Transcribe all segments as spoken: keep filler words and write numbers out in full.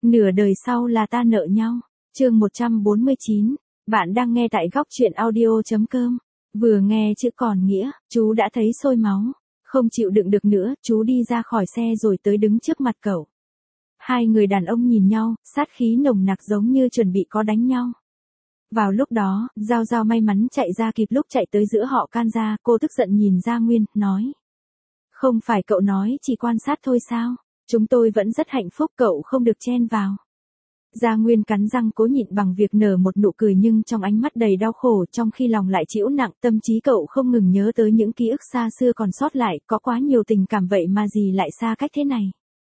Nửa đời sau là ta nợ nhau. Chương một trăm bốn mươi chín. Bạn đang nghe tại góc truyện audio chấm com. Vừa nghe chữ còn nghĩa, chú đã thấy sôi máu. Không chịu đựng được nữa, chú đi ra khỏi xe rồi tới đứng trước mặt cậu. Hai người đàn ông nhìn nhau, sát khí nồng nặc giống như chuẩn bị có đánh nhau. Vào lúc đó, Giao Giao may mắn chạy ra kịp lúc chạy tới giữa họ can ra, cô tức giận nhìn Gia Nguyên, nói. Không phải cậu nói chỉ quan sát thôi sao? Chúng tôi vẫn rất hạnh phúc, cậu không được chen vào. Gia Nguyên cắn răng cố nhịn bằng việc nở một nụ cười nhưng trong ánh mắt đầy đau khổ, trong khi lòng lại chịu nặng, tâm trí cậu không ngừng nhớ tới những ký ức xa xưa còn sót lại, có quá nhiều tình cảm vậy mà gì lại xa cách thế này.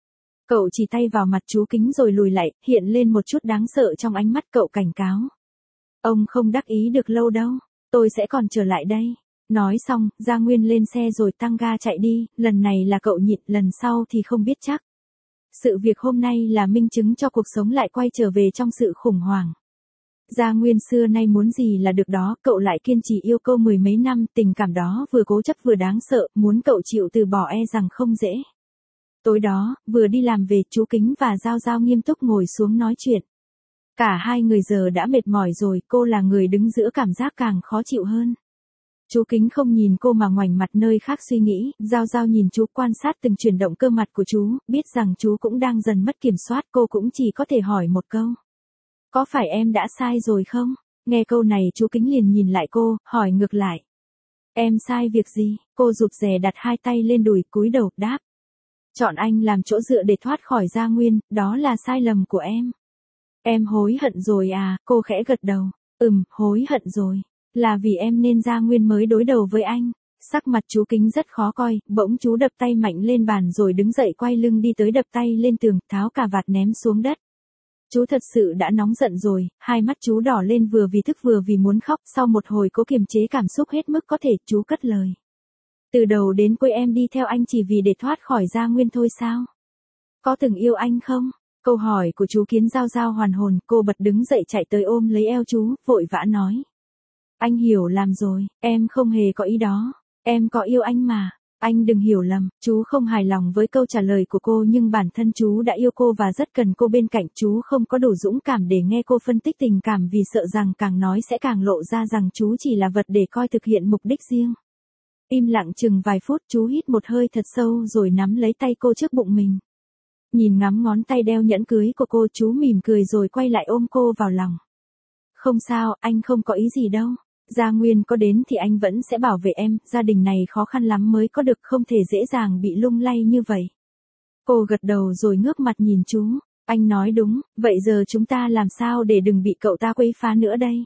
Cậu chỉ tay vào mặt chú Kính rồi lùi lại, hiện lên một chút đáng sợ trong ánh mắt cậu cảnh cáo. Ông không đắc ý được lâu đâu, tôi sẽ còn trở lại đây. Nói xong, Gia Nguyên lên xe rồi tăng ga chạy đi, lần này là cậu nhịn, lần sau thì không biết chắc. Sự việc hôm nay là minh chứng cho cuộc sống lại quay trở về trong sự khủng hoảng. Gia Nguyên xưa nay muốn gì là được đó, cậu lại kiên trì yêu cô mười mấy năm, tình cảm đó vừa cố chấp vừa đáng sợ, muốn cậu chịu từ bỏ e rằng không dễ. Tối đó, vừa đi làm về, chú Kính và Giao Giao nghiêm túc ngồi xuống nói chuyện. Cả hai người giờ đã mệt mỏi rồi, cô là người đứng giữa cảm giác càng khó chịu hơn. Chú Kính không nhìn cô mà ngoảnh mặt nơi khác suy nghĩ, Giao Giao nhìn chú quan sát từng chuyển động cơ mặt của chú, biết rằng chú cũng đang dần mất kiểm soát, cô cũng chỉ có thể hỏi một câu. Có phải em đã sai rồi không? Nghe câu này chú Kính liền nhìn lại cô, hỏi ngược lại. Em sai việc gì? Cô rụt rè đặt hai tay lên đùi, cúi đầu, đáp. Chọn anh làm chỗ dựa để thoát khỏi Gia Nguyên, đó là sai lầm của em. Em hối hận rồi à? Cô khẽ gật đầu. Ừm, hối hận rồi. Là vì em nên Gia Nguyên mới đối đầu với anh. Sắc mặt chú Kính rất khó coi, bỗng chú đập tay mạnh lên bàn rồi đứng dậy quay lưng đi tới đập tay lên tường, tháo cà vạt ném xuống đất. Chú thật sự đã nóng giận rồi, hai mắt chú đỏ lên vừa vì thức vừa vì muốn khóc, sau một hồi cố kiềm chế cảm xúc hết mức có thể, chú cất lời. Từ đầu đến cuối em đi theo anh chỉ vì để thoát khỏi Gia Nguyên thôi sao? Có từng yêu anh không? Câu hỏi của chú khiến Giao Giao hoàn hồn, cô bật đứng dậy chạy tới ôm lấy eo chú, vội vã nói. Anh hiểu lầm rồi, em không hề có ý đó, em có yêu anh mà, anh đừng hiểu lầm. Chú không hài lòng với câu trả lời của cô nhưng bản thân chú đã yêu cô và rất cần cô bên cạnh, chú không có đủ dũng cảm để nghe cô phân tích tình cảm vì sợ rằng càng nói sẽ càng lộ ra rằng chú chỉ là vật để coi thực hiện mục đích riêng. Im lặng chừng vài phút, chú hít một hơi thật sâu rồi nắm lấy tay cô trước bụng mình. Nhìn ngắm ngón tay đeo nhẫn cưới của cô, chú mỉm cười rồi quay lại ôm cô vào lòng. Không sao, anh không có ý gì đâu. Gia Nguyên có đến thì anh vẫn sẽ bảo vệ em, gia đình này khó khăn lắm mới có được, không thể dễ dàng bị lung lay như vậy. Cô gật đầu rồi ngước mặt nhìn chú, anh nói đúng, vậy giờ chúng ta làm sao để đừng bị cậu ta quấy phá nữa đây?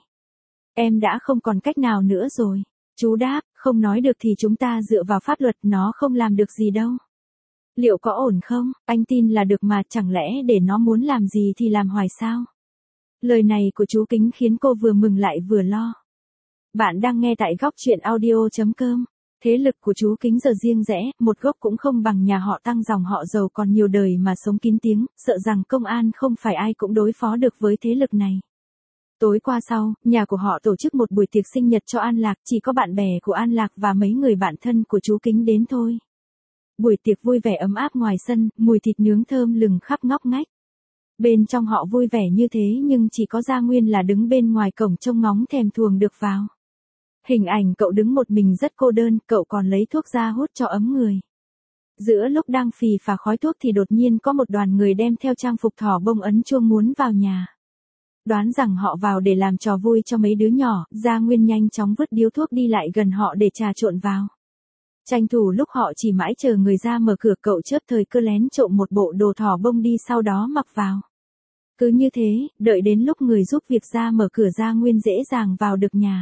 Em đã không còn cách nào nữa rồi. Chú đáp, không nói được thì chúng ta dựa vào pháp luật, nó không làm được gì đâu. Liệu có ổn không? Anh tin là được mà, chẳng lẽ để nó muốn làm gì thì làm hoài sao? Lời này của chú Kính khiến cô vừa mừng lại vừa lo. Bạn đang nghe tại góc truyện audio chấm com. Thế lực của chú Kính giờ riêng rẽ, một gốc cũng không bằng nhà họ Tăng, dòng họ giàu còn nhiều đời mà sống kín tiếng, sợ rằng công an không phải ai cũng đối phó được với thế lực này. Tối qua sau, nhà của họ tổ chức một buổi tiệc sinh nhật cho An Lạc, chỉ có bạn bè của An Lạc và mấy người bạn thân của chú Kính đến thôi. Buổi tiệc vui vẻ ấm áp ngoài sân, mùi thịt nướng thơm lừng khắp ngóc ngách. Bên trong họ vui vẻ như thế nhưng chỉ có Gia Nguyên là đứng bên ngoài cổng trông ngóng thèm thuồng được vào. Hình ảnh cậu đứng một mình rất cô đơn, cậu còn lấy thuốc ra hút cho ấm người. Giữa lúc đang phì phà khói thuốc thì đột nhiên có một đoàn người đem theo trang phục thỏ bông ấn chuông muốn vào nhà. Đoán rằng họ vào để làm trò vui cho mấy đứa nhỏ, Gia Nguyên nhanh chóng vứt điếu thuốc đi lại gần họ để trà trộn vào. Tranh thủ lúc họ chỉ mãi chờ người ra mở cửa, cậu chớp thời cơ lén trộm một bộ đồ thỏ bông đi sau đó mặc vào. Cứ như thế, đợi đến lúc người giúp việc ra mở cửa, Gia Nguyên dễ dàng vào được nhà.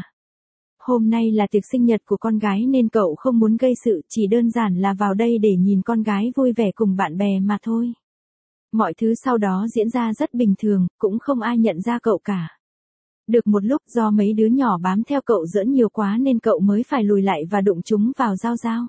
Hôm nay là tiệc sinh nhật của con gái nên cậu không muốn gây sự, chỉ đơn giản là vào đây để nhìn con gái vui vẻ cùng bạn bè mà thôi. Mọi thứ sau đó diễn ra rất bình thường, cũng không ai nhận ra cậu cả. Được một lúc do mấy đứa nhỏ bám theo cậu giỡn nhiều quá nên cậu mới phải lùi lại và đụng chúng vào Giao Giao.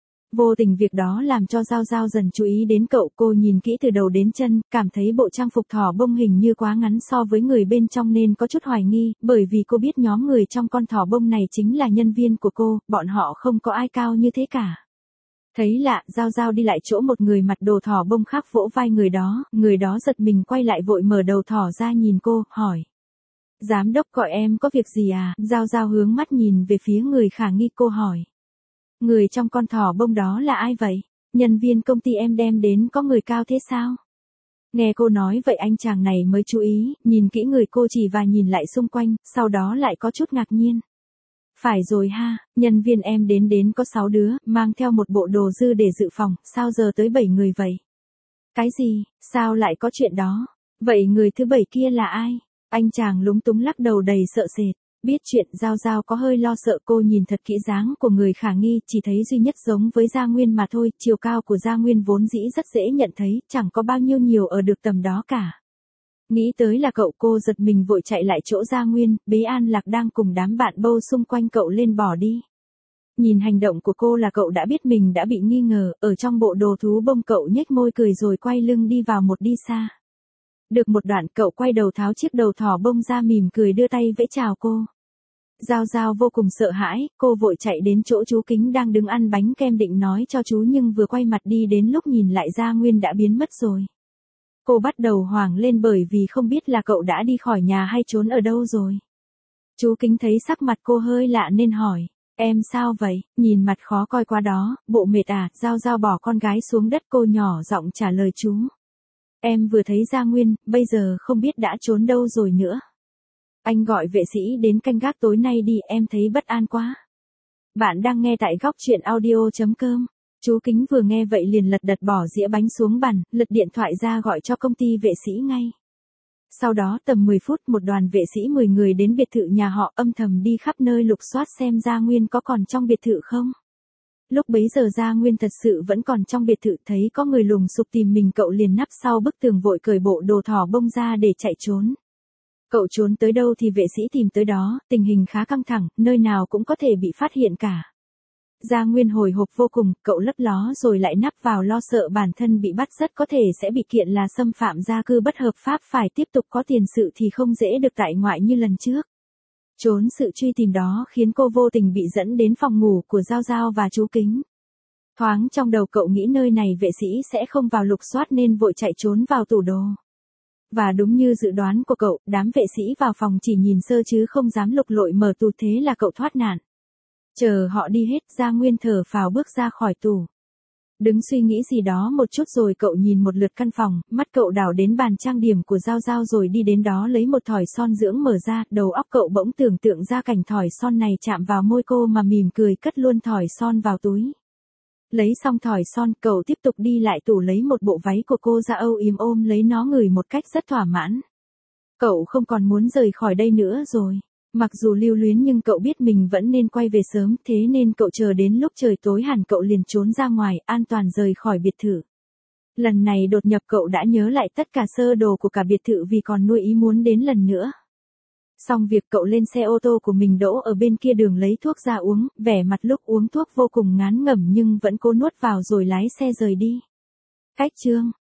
Vô tình việc đó làm cho Giao Giao dần chú ý đến cậu, cô nhìn kỹ từ đầu đến chân, cảm thấy bộ trang phục thỏ bông hình như quá ngắn so với người bên trong nên có chút hoài nghi, bởi vì cô biết nhóm người trong con thỏ bông này chính là nhân viên của cô, bọn họ không có ai cao như thế cả. Thấy lạ, Giao Giao đi lại chỗ một người mặt đồ thỏ bông khác vỗ vai người đó, người đó giật mình quay lại vội mở đầu thỏ ra nhìn cô, hỏi. Giám đốc gọi em có việc gì à? Giao Giao hướng mắt nhìn về phía người khả nghi, cô hỏi. Người trong con thỏ bông đó là ai vậy? Nhân viên công ty em đem đến, có người cao thế sao? Nghe cô nói vậy anh chàng này mới chú ý, nhìn kỹ người cô chỉ và nhìn lại xung quanh, sau đó lại có chút ngạc nhiên. Phải rồi ha, nhân viên em đến đến có sáu đứa, mang theo một bộ đồ dư để dự phòng, sao giờ tới bảy người vậy? Cái gì, sao lại có chuyện đó? Vậy người thứ bảy kia là ai? Anh chàng lúng túng lắc đầu đầy sợ sệt. Biết chuyện Giao Giao có hơi lo sợ, cô nhìn thật kỹ dáng của người khả nghi, chỉ thấy duy nhất giống với Gia Nguyên mà thôi, chiều cao của Gia Nguyên vốn dĩ rất dễ nhận thấy, chẳng có bao nhiêu nhiều ở được tầm đó cả. Nghĩ tới là cậu, cô giật mình vội chạy lại chỗ Gia Nguyên, bế An Lạc đang cùng đám bạn bâu xung quanh cậu lên bỏ đi. Nhìn hành động của cô là cậu đã biết mình đã bị nghi ngờ, ở trong bộ đồ thú bông cậu nhếch môi cười rồi quay lưng đi vào một đi xa. Được một đoạn cậu quay đầu tháo chiếc đầu thỏ bông ra mỉm cười đưa tay vẫy chào cô. Giao Giao vô cùng sợ hãi, cô vội chạy đến chỗ chú Kính đang đứng ăn bánh kem định nói cho chú nhưng vừa quay mặt đi đến lúc nhìn lại Gia Nguyên đã biến mất rồi. Cô bắt đầu hoảng lên bởi vì không biết là cậu đã đi khỏi nhà hay trốn ở đâu rồi. Chú Kính thấy sắc mặt cô hơi lạ nên hỏi, em sao vậy, nhìn mặt khó coi quá đó, bộ mệt à? Giao Giao bỏ con gái xuống đất, cô nhỏ giọng trả lời chú. Em vừa thấy Gia Nguyên, bây giờ không biết đã trốn đâu rồi nữa. Anh gọi vệ sĩ đến canh gác tối nay đi, em thấy bất an quá. Bạn đang nghe tại góc truyện audio chấm com. Chú Kính vừa nghe vậy liền lật đật bỏ dĩa bánh xuống bàn, lật điện thoại ra gọi cho công ty vệ sĩ ngay. Sau đó tầm mười phút một đoàn vệ sĩ mười người đến biệt thự nhà họ, âm thầm đi khắp nơi lục soát xem Gia Nguyên có còn trong biệt thự không. Lúc bấy giờ Gia Nguyên thật sự vẫn còn trong biệt thự, thấy có người lùng sục tìm mình cậu liền nấp sau bức tường vội cởi bộ đồ thỏ bông ra để chạy trốn. Cậu trốn tới đâu thì vệ sĩ tìm tới đó, tình hình khá căng thẳng, nơi nào cũng có thể bị phát hiện cả. Gia Nguyên hồi hộp vô cùng, cậu lấp ló rồi lại nắp vào lo sợ bản thân bị bắt rất có thể sẽ bị kiện là xâm phạm gia cư bất hợp pháp, phải tiếp tục có tiền sự thì không dễ được tại ngoại như lần trước. Trốn sự truy tìm đó khiến cô vô tình bị dẫn đến phòng ngủ của Giao Giao và chú Kính. Thoáng trong đầu cậu nghĩ nơi này vệ sĩ sẽ không vào lục soát nên vội chạy trốn vào tủ đồ. Và đúng như dự đoán của cậu, đám vệ sĩ vào phòng chỉ nhìn sơ chứ không dám lục lội mở tủ, thế là cậu thoát nạn. Chờ họ đi hết, Gia Nguyên thở phào bước ra khỏi tủ. Đứng suy nghĩ gì đó một chút rồi cậu nhìn một lượt căn phòng, mắt cậu đảo đến bàn trang điểm của Giao Giao rồi đi đến đó lấy một thỏi son dưỡng mở ra, đầu óc cậu bỗng tưởng tượng ra cảnh thỏi son này chạm vào môi cô mà mỉm cười cất luôn thỏi son vào túi. Lấy xong thỏi son, cậu tiếp tục đi lại tủ lấy một bộ váy của cô ra, âu yếm ôm lấy nó ngửi một cách rất thỏa mãn. Cậu không còn muốn rời khỏi đây nữa rồi. Mặc dù lưu luyến nhưng cậu biết mình vẫn nên quay về sớm, thế nên cậu chờ đến lúc trời tối hẳn cậu liền trốn ra ngoài, an toàn rời khỏi biệt thự. Lần này đột nhập cậu đã nhớ lại tất cả sơ đồ của cả biệt thự vì còn nuôi ý muốn đến lần nữa. Xong việc cậu lên xe ô tô của mình đỗ ở bên kia đường lấy thuốc ra uống, vẻ mặt lúc uống thuốc vô cùng ngán ngẩm nhưng vẫn cố nuốt vào rồi lái xe rời đi. Cách chương